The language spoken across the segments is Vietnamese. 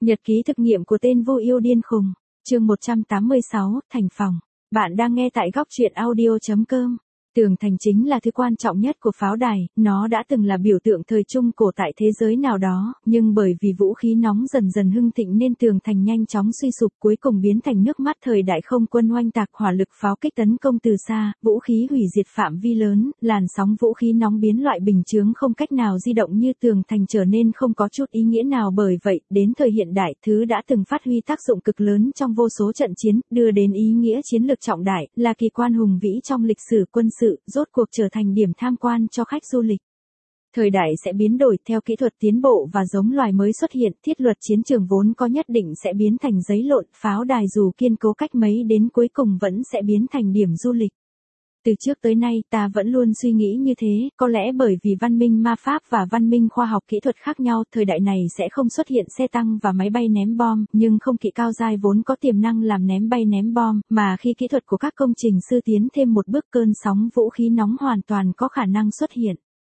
Nhật ký thực nghiệm của tên vô yêu điên khùng. Chương 186, Thành phòng. Bạn đang nghe tại góc truyện audio.com. Tường thành chính là thứ quan trọng nhất của pháo đài, nó đã từng là biểu tượng thời trung cổ tại thế giới nào đó, nhưng bởi vì vũ khí nóng dần dần hưng thịnh nên tường thành nhanh chóng suy sụp, cuối cùng biến thành nước mắt thời đại không quân oanh tạc, hỏa lực pháo kích tấn công từ xa, vũ khí hủy diệt phạm vi lớn, làn sóng vũ khí nóng biến loại bình chướng không cách nào di động như tường thành trở nên không có chút ý nghĩa nào. Bởi vậy, đến thời hiện đại, thứ đã từng phát huy tác dụng cực lớn trong vô số trận chiến, đưa đến ý nghĩa chiến lược trọng đại, là kỳ quan hùng vĩ trong lịch sử quân sự, rốt cuộc trở thành điểm tham quan cho khách du lịch. Thời đại sẽ biến đổi theo kỹ thuật tiến bộ và giống loài mới xuất hiện, thiết luật chiến trường vốn có nhất định sẽ biến thành giấy lộn, pháo đài dù kiên cố cách mấy đến cuối cùng vẫn sẽ biến thành điểm du lịch. Từ trước tới nay ta vẫn luôn suy nghĩ như thế, có lẽ bởi vì văn minh ma pháp và văn minh khoa học kỹ thuật khác nhau, thời đại này sẽ không xuất hiện xe tăng và máy bay ném bom, nhưng không kỵ cao dai vốn có tiềm năng làm ném bay ném bom, mà khi kỹ thuật của các công trình sư tiến thêm một bước, cơn sóng vũ khí nóng hoàn toàn có khả năng xuất hiện.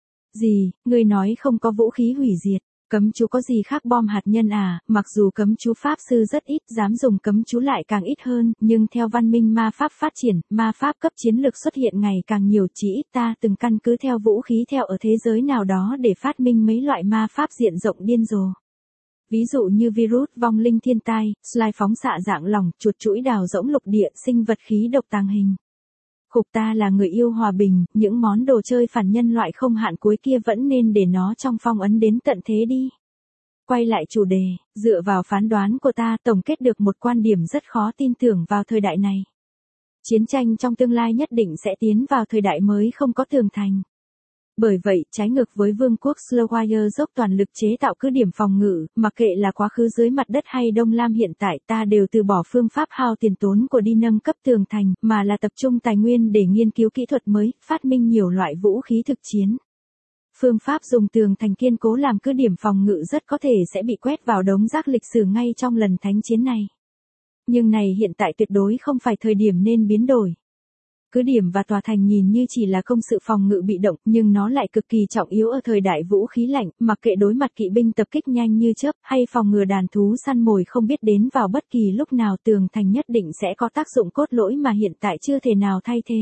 Gì, ngươi nói không có vũ khí hủy diệt? Cấm chú có gì khác bom hạt nhân à? Mặc dù cấm chú pháp sư rất ít, dám dùng cấm chú lại càng ít hơn, nhưng theo văn minh ma pháp phát triển, ma pháp cấp chiến lược xuất hiện ngày càng nhiều. Chỉ ít ta từng căn cứ theo vũ khí theo ở thế giới nào đó để phát minh mấy loại ma pháp diện rộng điên rồ. Ví dụ như virus, vong linh thiên tai, slime phóng xạ dạng lỏng, chuột chũi đào rỗng lục địa, sinh vật khí độc tàng hình. Khục, ta là người yêu hòa bình, những món đồ chơi phản nhân loại không hạn cuối kia vẫn nên để nó trong phong ấn đến tận thế đi. Quay lại chủ đề, dựa vào phán đoán của ta tổng kết được một quan điểm rất khó tin tưởng vào thời đại này. Chiến tranh trong tương lai nhất định sẽ tiến vào thời đại mới không có tường thành. Bởi vậy, trái ngược với vương quốc Slowire dốc toàn lực chế tạo cứ điểm phòng ngự, mặc kệ là quá khứ dưới mặt đất hay Đông Lam hiện tại, ta đều từ bỏ phương pháp hao tiền tốn của đi nâng cấp tường thành, mà là tập trung tài nguyên để nghiên cứu kỹ thuật mới, phát minh nhiều loại vũ khí thực chiến. Phương pháp dùng tường thành kiên cố làm cứ điểm phòng ngự rất có thể sẽ bị quét vào đống rác lịch sử ngay trong lần thánh chiến này. Nhưng này hiện tại tuyệt đối không phải thời điểm nên biến đổi. Cứ điểm và tòa thành nhìn như chỉ là công sự phòng ngự bị động, nhưng nó lại cực kỳ trọng yếu ở thời đại vũ khí lạnh, mặc kệ đối mặt kỵ binh tập kích nhanh như chớp, hay phòng ngừa đàn thú săn mồi không biết đến vào bất kỳ lúc nào, tường thành nhất định sẽ có tác dụng cốt lõi mà hiện tại chưa thể nào thay thế.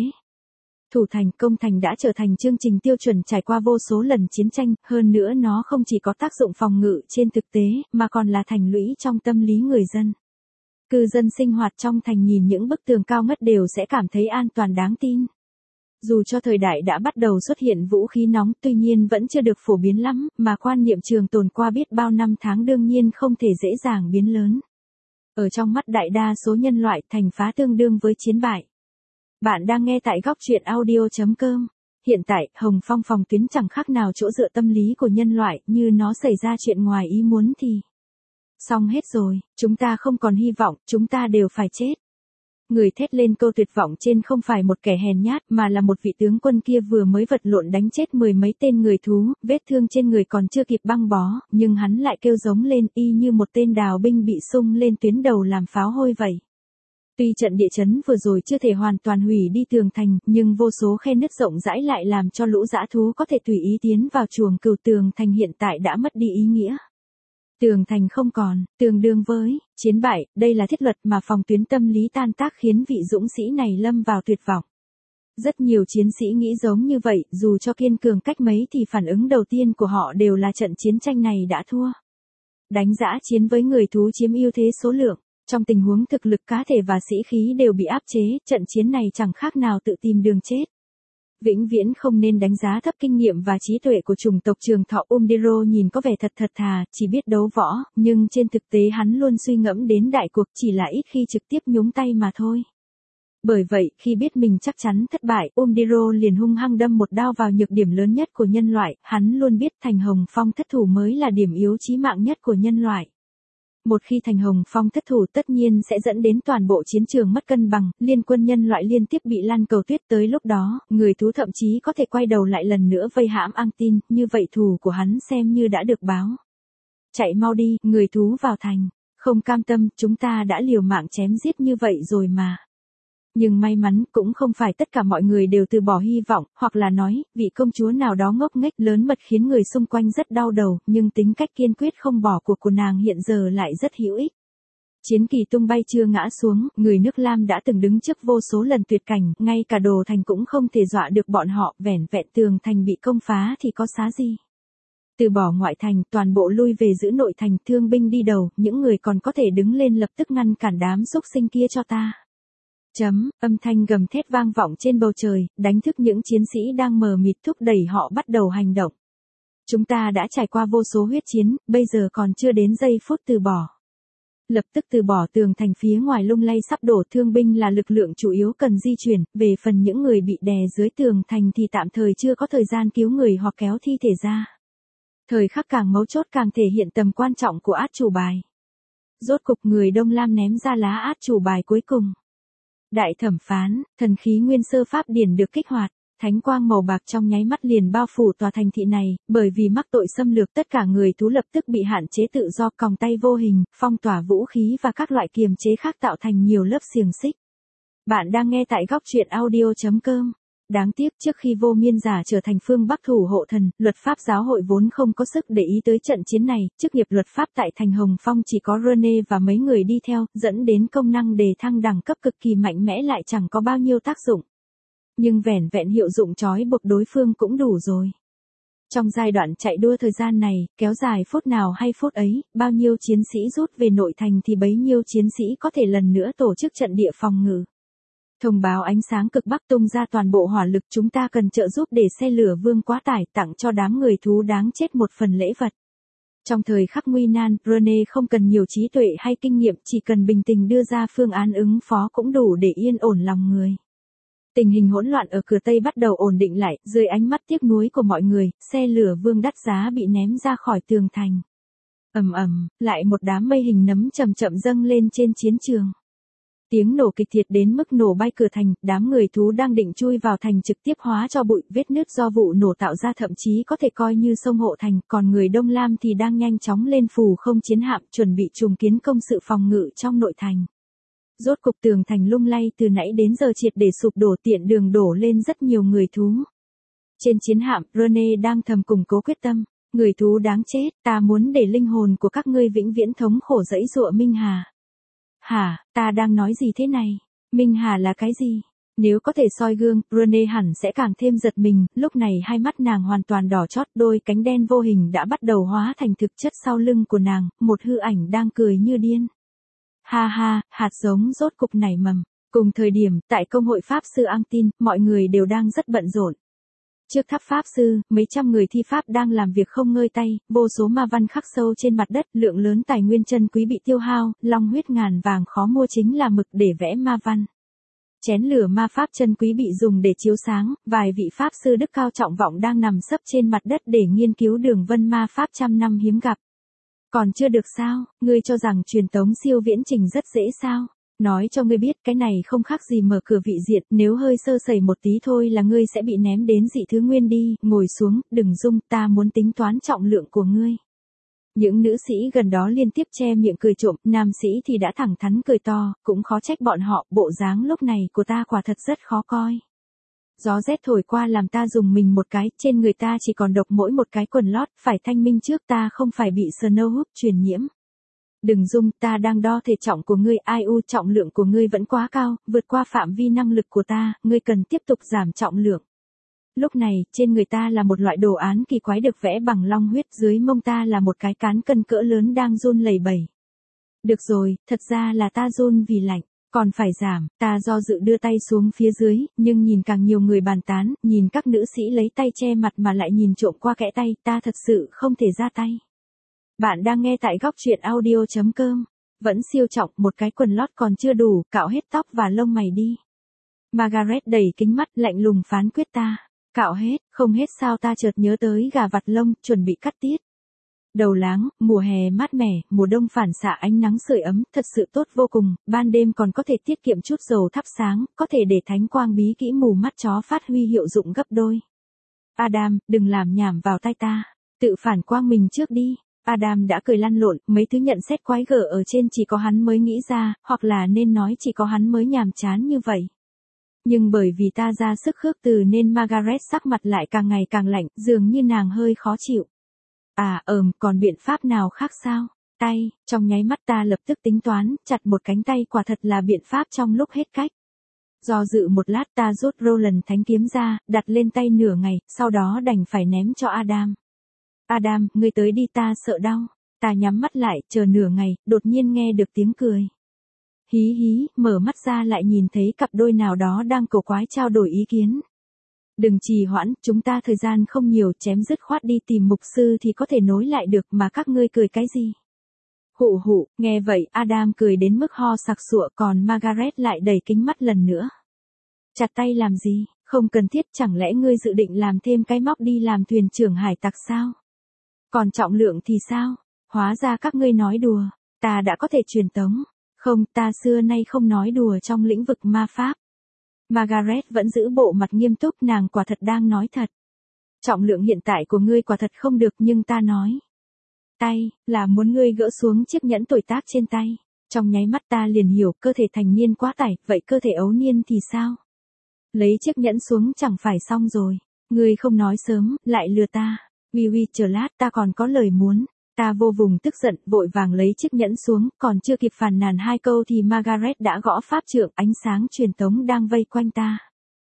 Thủ thành, công thành đã trở thành chương trình tiêu chuẩn trải qua vô số lần chiến tranh, hơn nữa nó không chỉ có tác dụng phòng ngự trên thực tế, mà còn là thành lũy trong tâm lý người dân. Cư dân sinh hoạt trong thành nhìn những bức tường cao ngất đều sẽ cảm thấy an toàn đáng tin. Dù cho thời đại đã bắt đầu xuất hiện vũ khí nóng, tuy nhiên vẫn chưa được phổ biến lắm, mà quan niệm trường tồn qua biết bao năm tháng đương nhiên không thể dễ dàng biến lớn. Ở trong mắt đại đa số nhân loại, thành phá tương đương với chiến bại. Bạn đang nghe tại góc truyện audio.com. Hiện tại, Hồng Phong phòng tuyến chẳng khác nào chỗ dựa tâm lý của nhân loại, như nó xảy ra chuyện ngoài ý muốn thì xong hết rồi, chúng ta không còn hy vọng, chúng ta đều phải chết. Người thét lên câu tuyệt vọng trên không phải một kẻ hèn nhát, mà là một vị tướng quân kia vừa mới vật lộn đánh chết 10 mấy tên người thú, vết thương trên người còn chưa kịp băng bó, nhưng hắn lại kêu giống lên y như một tên đào binh bị xung lên tuyến đầu làm pháo hôi vậy. Tuy trận địa chấn vừa rồi chưa thể hoàn toàn hủy đi tường thành, nhưng vô số khe nứt rộng rãi lại làm cho lũ dã thú có thể tùy ý tiến vào chuồng cừu. Tường thành hiện tại đã mất đi ý nghĩa. Tường thành không còn, tương đương với chiến bại, đây là thiết luật mà phòng tuyến tâm lý tan tác khiến vị dũng sĩ này lâm vào tuyệt vọng. Rất nhiều chiến sĩ nghĩ giống như vậy, dù cho kiên cường cách mấy thì phản ứng đầu tiên của họ đều là trận chiến tranh này đã thua. Đánh dã chiến với người thú chiếm ưu thế số lượng, trong tình huống thực lực cá thể và sĩ khí đều bị áp chế, trận chiến này chẳng khác nào tự tìm đường chết. Vĩnh viễn không nên đánh giá thấp kinh nghiệm và trí tuệ của chủng tộc trường thọ. Umdiro nhìn có vẻ thật thà, chỉ biết đấu võ, nhưng trên thực tế hắn luôn suy ngẫm đến đại cuộc, chỉ là ít khi trực tiếp nhúng tay mà thôi. Bởi vậy, khi biết mình chắc chắn thất bại, Umdiro liền hung hăng đâm một đao vào nhược điểm lớn nhất của nhân loại, hắn luôn biết thành Hồng Phong thất thủ mới là điểm yếu chí mạng nhất của nhân loại. Một khi thành Hồng Phong thất thủ tất nhiên sẽ dẫn đến toàn bộ chiến trường mất cân bằng, liên quân nhân loại liên tiếp bị lan cầu tuyết, tới lúc đó, người thú thậm chí có thể quay đầu lại lần nữa vây hãm Angtin, như vậy thù của hắn xem như đã được báo. Chạy mau đi, người thú vào thành, không cam tâm, chúng ta đã liều mạng chém giết như vậy rồi mà. Nhưng may mắn cũng không phải tất cả mọi người đều từ bỏ hy vọng, hoặc là nói, vị công chúa nào đó ngốc nghếch lớn mật khiến người xung quanh rất đau đầu, nhưng tính cách kiên quyết không bỏ cuộc của nàng hiện giờ lại rất hữu ích. Chiến kỳ tung bay chưa ngã xuống, người nước Lam đã từng đứng trước vô số lần tuyệt cảnh, ngay cả đồ thành cũng không thể dọa được bọn họ, vẻn vẹn tường thành bị công phá thì có xá gì. Từ bỏ ngoại thành, toàn bộ lui về giữ nội thành, thương binh đi đầu, những người còn có thể đứng lên lập tức ngăn cản đám xúc sinh kia cho ta. Âm thanh gầm thét vang vọng trên bầu trời, đánh thức những chiến sĩ đang mờ mịt, thúc đẩy họ bắt đầu hành động. Chúng ta đã trải qua vô số huyết chiến, bây giờ còn chưa đến giây phút từ bỏ. Lập tức từ bỏ, tường thành phía ngoài lung lay sắp đổ, thương binh là lực lượng chủ yếu cần di chuyển, về phần những người bị đè dưới tường thành thì tạm thời chưa có thời gian cứu người hoặc kéo thi thể ra. Thời khắc càng mấu chốt càng thể hiện tầm quan trọng của át chủ bài. Rốt cục người Đông Lam ném ra lá át chủ bài cuối cùng. Đại thẩm phán, thần khí nguyên sơ pháp điển được kích hoạt, thánh quang màu bạc trong nháy mắt liền bao phủ tòa thành thị này, bởi vì mắc tội xâm lược tất cả người thú lập tức bị hạn chế tự do, còng tay vô hình, phong tỏa vũ khí và các loại kiềm chế khác tạo thành nhiều lớp xiềng xích. Bạn đang nghe tại góc truyện audio.com. Đáng tiếc trước khi Vô Miên Giả trở thành phương Bắc thủ hộ thần, luật pháp giáo hội vốn không có sức để ý tới trận chiến này, chức nghiệp luật pháp tại thành Hồng Phong chỉ có Rene và mấy người đi theo, dẫn đến công năng đề thăng đẳng cấp cực kỳ mạnh mẽ lại chẳng có bao nhiêu tác dụng. Nhưng vẻn vẹn hiệu dụng trói buộc đối phương cũng đủ rồi. Trong giai đoạn chạy đua thời gian này, kéo dài phút nào hay phút ấy, bao nhiêu chiến sĩ rút về nội thành thì bấy nhiêu chiến sĩ có thể lần nữa tổ chức trận địa phòng ngự. Thông báo ánh sáng cực Bắc tung ra toàn bộ hỏa lực, chúng ta cần trợ giúp để xe lửa vương quá tải, tặng cho đám người thú đáng chết một phần lễ vật. Trong thời khắc nguy nan, Rene không cần nhiều trí tuệ hay kinh nghiệm, chỉ cần bình tĩnh đưa ra phương án ứng phó cũng đủ để yên ổn lòng người. Tình hình hỗn loạn ở cửa Tây bắt đầu ổn định lại, dưới ánh mắt tiếc nuối của mọi người, xe lửa vương đắt giá bị ném ra khỏi tường thành. Lại một đám mây hình nấm chậm chậm dâng lên trên chiến trường. Tiếng nổ kịch liệt đến mức nổ bay cửa thành, đám người thú đang định chui vào thành trực tiếp hóa cho bụi, vết nứt do vụ nổ tạo ra thậm chí có thể coi như sông hộ thành, còn người Đông Lam thì đang nhanh chóng lên phù không chiến hạm, chuẩn bị trùng kiến công sự phòng ngự trong nội thành. Rốt cục tường thành lung lay từ nãy đến giờ triệt để sụp đổ, tiện đường đổ lên rất nhiều người thú. Trên chiến hạm, Rene đang thầm củng cố quyết tâm, người thú đáng chết, ta muốn để linh hồn của các ngươi vĩnh viễn thống khổ dẫy dụa Minh Hà. Hả, ta đang nói gì thế này? Minh Hà là cái gì? Nếu có thể soi gương, Rene hẳn sẽ càng thêm giật mình, lúc này hai mắt nàng hoàn toàn đỏ chót, đôi cánh đen vô hình đã bắt đầu hóa thành thực chất sau lưng của nàng, một hư ảnh đang cười như điên. Ha ha, hạt giống rốt cục nảy mầm. Cùng thời điểm, tại công hội Pháp sư Angtin, mọi người đều đang rất bận rộn. Trước tháp Pháp sư, mấy trăm người thi pháp đang làm việc không ngơi tay, vô số ma văn khắc sâu trên mặt đất, lượng lớn tài nguyên chân quý bị tiêu hao, long huyết ngàn vàng khó mua chính là mực để vẽ ma văn. Chén lửa ma pháp chân quý bị dùng để chiếu sáng, vài vị Pháp sư đức cao trọng vọng đang nằm sấp trên mặt đất để nghiên cứu đường vân ma pháp trăm năm hiếm gặp. Còn chưa được sao, ngươi cho rằng truyền tống siêu viễn trình rất dễ sao? Nói cho ngươi biết cái này không khác gì mở cửa vị diện, nếu hơi sơ sẩy một tí thôi là ngươi sẽ bị ném đến dị thứ nguyên đi, ngồi xuống, đừng rung, ta muốn tính toán trọng lượng của ngươi. Những nữ sĩ gần đó liên tiếp che miệng cười trộm, nam sĩ thì đã thẳng thắn cười to, cũng khó trách bọn họ, bộ dáng lúc này của ta quả thật rất khó coi. Gió rét thổi qua làm ta dùng mình một cái, trên người ta chỉ còn độc mỗi một cái quần lót, phải thanh minh trước ta không phải bị Snowhoof truyền nhiễm. Đừng rung, ta đang đo thể trọng của ngươi, trọng lượng của ngươi vẫn quá cao, vượt qua phạm vi năng lực của ta, ngươi cần tiếp tục giảm trọng lượng. Lúc này, trên người ta là một loại đồ án kỳ quái được vẽ bằng long huyết, dưới mông ta là một cái cán cân cỡ lớn đang run lẩy bẩy. Được rồi, thật ra là ta run vì lạnh. Còn phải giảm, ta do dự đưa tay xuống phía dưới, nhưng nhìn càng nhiều người bàn tán, nhìn các nữ sĩ lấy tay che mặt mà lại nhìn trộm qua kẽ tay, ta thật sự không thể ra tay. Bạn đang nghe tại góc truyện audio.com. Vẫn siêu trọng, một cái quần lót còn chưa đủ, cạo hết tóc và lông mày đi. Margaret đẩy kính mắt, lạnh lùng phán quyết ta. Cạo hết, không hết sao? Ta chợt nhớ tới gà vặt lông, chuẩn bị cắt tiết. Đầu láng, mùa hè mát mẻ, mùa đông phản xạ ánh nắng sưởi ấm, thật sự tốt vô cùng, ban đêm còn có thể tiết kiệm chút dầu thắp sáng, có thể để thánh quang bí kỹ mù mắt chó phát huy hiệu dụng gấp đôi. Adam, đừng làm nhảm vào tai ta, tự phản quang mình trước đi. Adam đã cười lăn lộn, mấy thứ nhận xét quái gở ở trên chỉ có hắn mới nghĩ ra, hoặc là nên nói chỉ có hắn mới nhàm chán như vậy. Nhưng bởi vì ta ra sức khước từ nên Margaret sắc mặt lại càng ngày càng lạnh, dường như nàng hơi khó chịu. Còn biện pháp nào khác sao? Tay, trong nháy mắt ta lập tức tính toán, chặt một cánh tay quả thật là biện pháp trong lúc hết cách. Do dự một lát ta rút Roland thánh kiếm ra, đặt lên tay nửa ngày, sau đó đành phải ném cho Adam. Adam, ngươi tới đi ta sợ đau. Ta nhắm mắt lại, chờ nửa ngày, đột nhiên nghe được tiếng cười. Hí hí, mở mắt ra lại nhìn thấy cặp đôi nào đó đang cổ quái trao đổi ý kiến. Đừng trì hoãn, chúng ta thời gian không nhiều, chém dứt khoát đi tìm mục sư thì có thể nối lại được, mà các ngươi cười cái gì? Hụ hụ, nghe vậy Adam cười đến mức ho sặc sụa, còn Margaret lại đầy kính mắt lần nữa. Chặt tay làm gì, không cần thiết, chẳng lẽ ngươi dự định làm thêm cái móc đi làm thuyền trưởng hải tặc sao? Còn trọng lượng thì sao? Hóa ra các ngươi nói đùa, ta đã có thể truyền tống. Không, ta xưa nay không nói đùa trong lĩnh vực ma pháp. Margaret vẫn giữ bộ mặt nghiêm túc, nàng quả thật đang nói thật. Trọng lượng hiện tại của ngươi quả thật không được, nhưng ta nói. Tay, là muốn ngươi gỡ xuống chiếc nhẫn tuổi tác trên tay. Trong nháy mắt ta liền hiểu, cơ thể thành niên quá tải, vậy cơ thể ấu niên thì sao? Lấy chiếc nhẫn xuống chẳng phải xong rồi. Ngươi không nói sớm, lại lừa ta. Wiwi, chờ lát, ta còn có lời muốn. Ta vô vùng tức giận, vội vàng lấy chiếc nhẫn xuống, còn chưa kịp phàn nàn hai câu thì Margaret đã gõ pháp trượng, ánh sáng truyền tống đang vây quanh ta.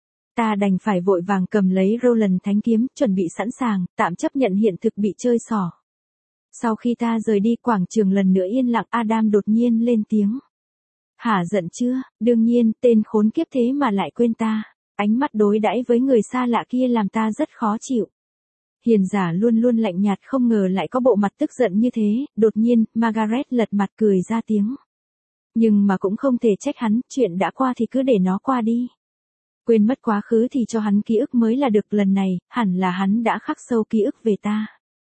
Ta đành phải vội vàng cầm lấy Roland thánh kiếm, chuẩn bị sẵn sàng, tạm chấp nhận hiện thực bị chơi xỏ. Sau khi ta rời đi, quảng trường lần nữa yên lặng, Adam đột nhiên lên tiếng. Hả, giận chưa? Đương nhiên, tên khốn kiếp thế mà lại quên ta. Ánh mắt đối đãi với người xa lạ kia làm ta rất khó chịu. Hiền giả luôn luôn lạnh nhạt, không ngờ lại có bộ mặt tức giận như thế. Đột nhiên, Margaret lật mặt cười ra tiếng. Nhưng mà cũng không thể trách hắn, chuyện đã qua thì cứ để nó qua đi. Quên mất quá khứ thì cho hắn ký ức mới là được, lần này, hẳn là hắn đã khắc sâu ký ức về ta.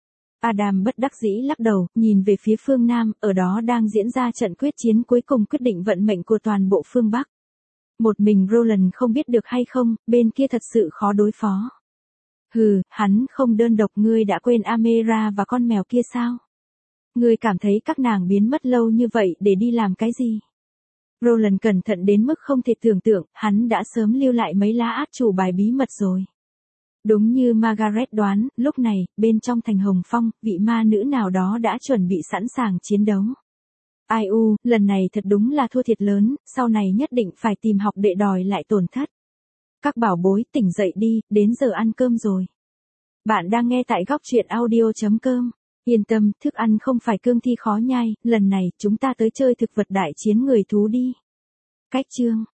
Adam bất đắc dĩ lắc đầu, nhìn về phía phương Nam, ở đó đang diễn ra trận quyết chiến cuối cùng quyết định vận mệnh của toàn bộ phương Bắc. Một mình Roland không biết được hay không, bên kia thật sự khó đối phó. Hừ, hắn không đơn độc, ngươi đã quên Amera và con mèo kia sao? Ngươi cảm thấy các nàng biến mất lâu như vậy để đi làm cái gì? Roland cẩn thận đến mức không thể tưởng tượng, hắn đã sớm lưu lại mấy lá át chủ bài bí mật rồi. Đúng như Margaret đoán, lúc này, bên trong thành Hồng Phong, vị ma nữ nào đó đã chuẩn bị sẵn sàng chiến đấu. Ai u, lần này thật đúng là thua thiệt lớn, sau này nhất định phải tìm học đệ đòi lại tổn thất. Các bảo bối, tỉnh dậy đi, đến giờ ăn cơm rồi. Bạn đang nghe tại góc truyện audio.com. Yên tâm, thức ăn không phải cương thi khó nhai, lần này chúng ta tới chơi thực vật đại chiến người thú đi. Cách chương